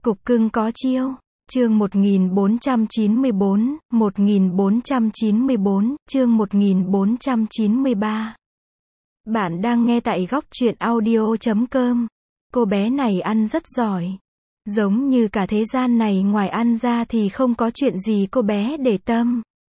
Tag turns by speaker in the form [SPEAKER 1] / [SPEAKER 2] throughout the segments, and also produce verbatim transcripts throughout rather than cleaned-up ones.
[SPEAKER 1] Cục cưng có chiêu. Chương một nghìn bốn trăm chín mươi bốn, một nghìn bốn trăm chín mươi bốn, chương một nghìn bốn trăm chín mươi ba. Bạn đang nghe tại góc truyện audio chấm com. Cô bé này ăn rất giỏi. Giống như cả thế gian này ngoài ăn ra thì không có chuyện gì cô bé để tâm.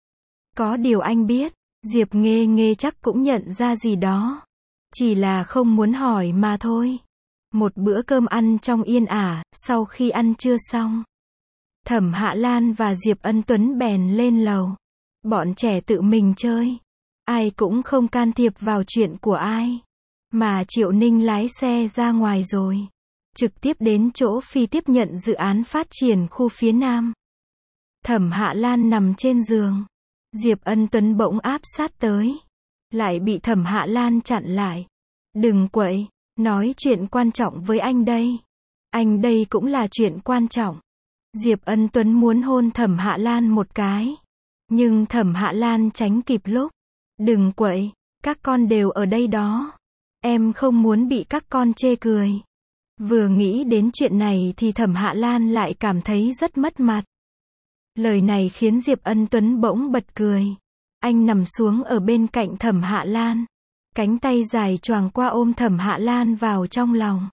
[SPEAKER 1] Có điều anh biết, Diệp Nghê Nghê chắc cũng nhận ra gì đó. Chỉ là không muốn hỏi mà thôi. Một bữa cơm ăn trong yên ả, sau khi ăn trưa xong, Thẩm Hạ Lan và Diệp Ân Tuấn bèn lên lầu. Bọn trẻ tự mình chơi. Ai cũng không can thiệp vào chuyện của ai. Mà Triệu Ninh lái xe ra ngoài rồi. Trực tiếp đến chỗ Phi tiếp nhận dự án phát triển khu phía Nam. Thẩm Hạ Lan nằm trên giường. Diệp Ân Tuấn bỗng áp sát tới. Lại bị Thẩm Hạ Lan chặn lại. Đừng quậy, nói chuyện quan trọng với anh đây. Anh đây cũng là chuyện quan trọng. Diệp Ân Tuấn muốn hôn Thẩm Hạ Lan một cái. Nhưng Thẩm Hạ Lan tránh kịp lúc. Đừng quậy, các con đều ở đây đó. Em không muốn bị các con chê cười. Vừa nghĩ đến chuyện này thì Thẩm Hạ Lan lại cảm thấy rất mất mặt. Lời này khiến Diệp Ân Tuấn bỗng bật cười. Anh nằm xuống ở bên cạnh Thẩm Hạ Lan. Cánh tay dài choàng qua ôm Thẩm Hạ Lan vào trong lòng.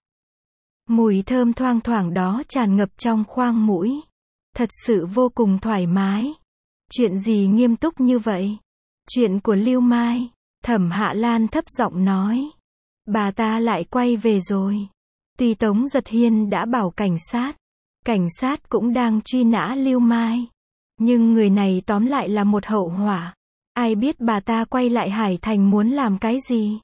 [SPEAKER 1] Mùi thơm thoang thoảng đó tràn ngập trong khoang mũi. Thật sự vô cùng thoải mái. Chuyện gì nghiêm túc như vậy? Chuyện của Lưu Mai. Thẩm Hạ Lan thấp giọng nói. Bà ta lại quay về rồi. Tuy Tống Giật Hiên đã bảo cảnh sát. Cảnh sát cũng đang truy nã Lưu Mai. Nhưng người này tóm lại là một hậu họa. Ai biết bà ta quay lại Hải Thành muốn làm cái gì?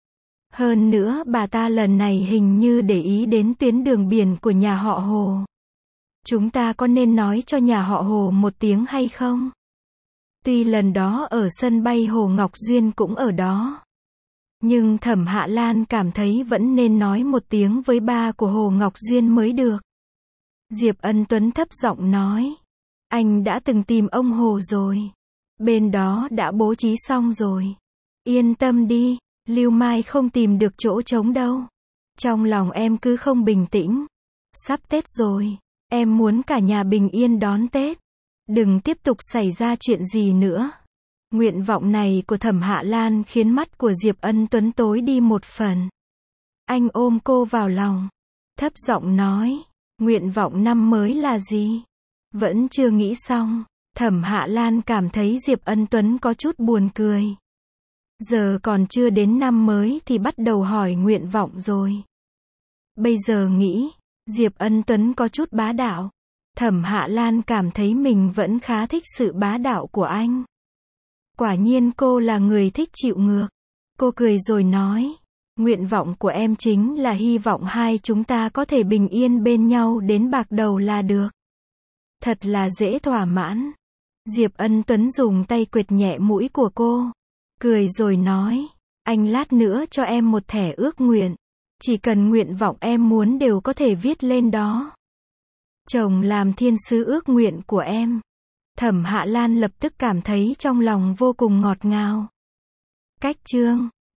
[SPEAKER 1] Hơn nữa bà ta lần này hình như để ý đến tuyến đường biển của nhà họ Hồ. Chúng ta có nên nói cho nhà họ Hồ một tiếng hay không? Tuy lần đó ở sân bay Hồ Ngọc Duyên cũng ở đó. Nhưng Thẩm Hạ Lan cảm thấy vẫn nên nói một tiếng với ba của Hồ Ngọc Duyên mới được. Diệp Ân Tuấn thấp giọng nói. Anh đã từng tìm ông Hồ rồi. Bên đó đã bố trí xong rồi. Yên tâm đi, Lưu Mai không tìm được chỗ trống đâu. Trong lòng em cứ không bình tĩnh. Sắp Tết rồi, em muốn cả nhà bình yên đón Tết. Đừng tiếp tục xảy ra chuyện gì nữa. Nguyện vọng này của Thẩm Hạ Lan khiến mắt của Diệp Ân Tuấn tối đi một phần. Anh ôm cô vào lòng. Thấp giọng nói, nguyện vọng năm mới là gì? Vẫn chưa nghĩ xong. Thẩm Hạ Lan cảm thấy Diệp Ân Tuấn có chút buồn cười. Giờ còn chưa đến năm mới thì bắt đầu hỏi nguyện vọng rồi. Bây giờ nghĩ, Diệp Ân Tuấn có chút bá đạo. Thẩm Hạ Lan cảm thấy mình vẫn khá thích sự bá đạo của anh. Quả nhiên cô là người thích chịu ngược. Cô cười rồi nói, nguyện vọng của em chính là hy vọng hai chúng ta có thể bình yên bên nhau đến bạc đầu là được. Thật là dễ thỏa mãn. Diệp Ân Tuấn dùng tay quệt nhẹ mũi của cô. Cười rồi nói, anh lát nữa cho em một thẻ ước nguyện. Chỉ cần nguyện vọng em muốn đều có thể viết lên đó. Chồng làm thiên sứ ước nguyện của em. Thẩm Hạ Lan lập tức cảm thấy trong lòng vô cùng ngọt ngào. Cách chương